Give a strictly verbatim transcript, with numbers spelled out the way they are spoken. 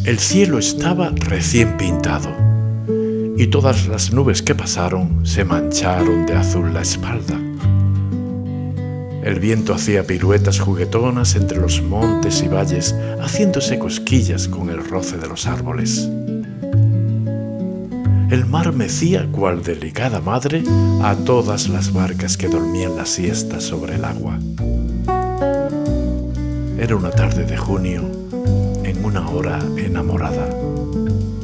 El cielo estaba recién pintado y todas las nubes que pasaron se mancharon de azul la espalda. El viento hacía piruetas juguetonas entre los montes y valles, haciéndose cosquillas con el roce de los árboles. El mar mecía cual delicada madre a todas las barcas que dormían la siesta sobre el agua. Era una tarde de junio en una hora enamorada.